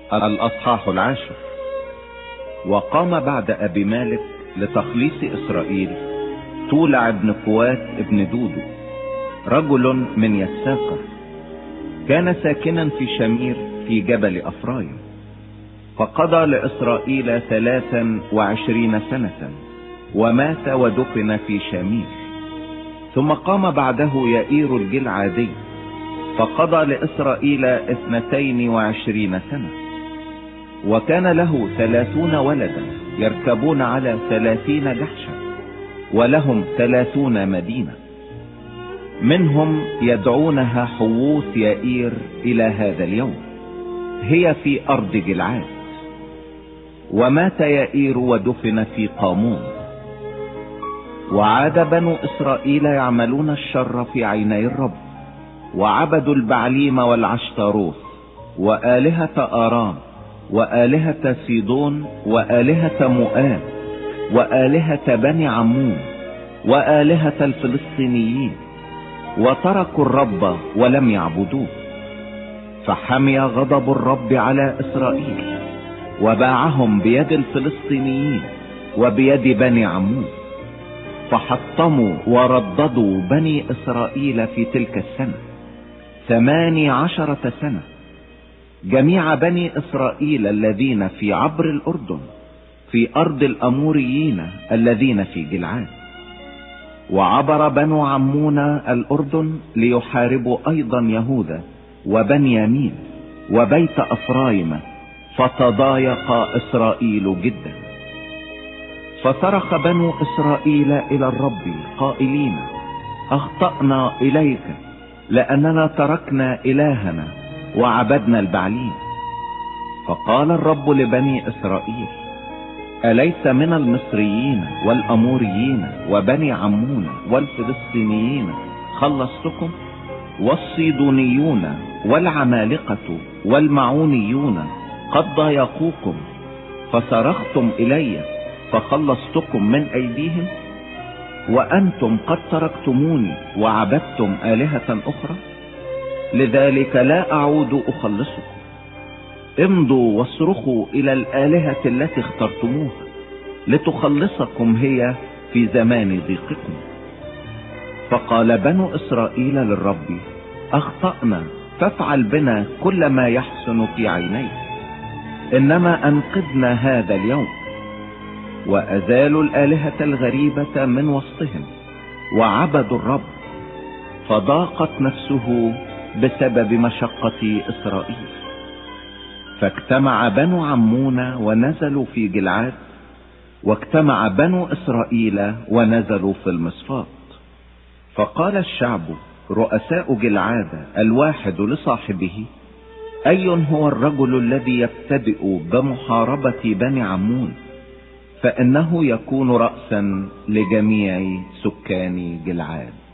الأصحاح 10. وقام بعد أبي مالك لتخليص إسرائيل تولع ابن كوات ابن دودو، رجل من يساقر، كان ساكنا في شمير في جبل أفرايم، فقضى لإسرائيل 23 سنة، ومات ودفن في شمير. ثم قام بعده يائير الجلعادي، فقضى لإسرائيل 22 سنة، وكان له 30 ولدا يركبون على 30 جحشا، ولهم 30 مدينة، منهم يدعونها حووث يائير إلى هذا اليوم، هي في أرض جلعاد. ومات يائير ودفن في قامون. وعاد بنو إسرائيل يعملون الشر في عيني الرب، وعبدوا البعليم والعشتاروث وآلهة آرام وآلهة سيدون وآلهة مؤاب وآلهة بني عمون وآلهة الفلسطينيين، وتركوا الرب ولم يعبدوه. فحمي غضب الرب على إسرائيل، وباعهم بيد الفلسطينيين وبيد بني عمون، فحطموا ورددوا بني إسرائيل في تلك السنة 18 سنة، جميع بني إسرائيل الذين في عبر الأردن في أرض الأموريين الذين في جلعاد. وعبر بنو عمون الأردن ليحاربوا أيضا يهوذا وبنيامين وبيت أفرايم، فتضايق إسرائيل جدا. فصرخ بنو إسرائيل إلى الرب قائلين: أخطأنا إليك، لأننا تركنا إلهنا وعبدنا البعليم. فقال الرب لبني إسرائيل: أليس من المصريين والأموريين وبني عمون والفلسطينيين خلصتكم؟ والصيدونيون والعمالقة والمعونيون قد ضايقوكم، فصرختم إلي فخلصتكم من أيديهم، وأنتم قد تركتموني وعبدتم آلهة أخرى. لذلك لا أعود أخلصكم. امضوا واصرخوا إلى الآلهة التي اخترتموها لتخلصكم هي في زمان ضيقكم. فقال بنو إسرائيل للرب: أخطأنا، فافعل بنا كل ما يحسن في عينيك، إنما أنقذنا هذا اليوم. وأزالوا الآلهة الغريبة من وسطهم وعبدوا الرب، فضاقت نفسه بسبب مشقة إسرائيل. فاجتمع بنو عمون ونزلوا في جلعاد، واجتمع بنو إسرائيل ونزلوا في المصفات. فقال الشعب رؤساء جلعاد الواحد لصاحبه: أي هو الرجل الذي يبتدئ بمحاربة بني عمون؟ فإنه يكون رأسا لجميع سكان جلعاد.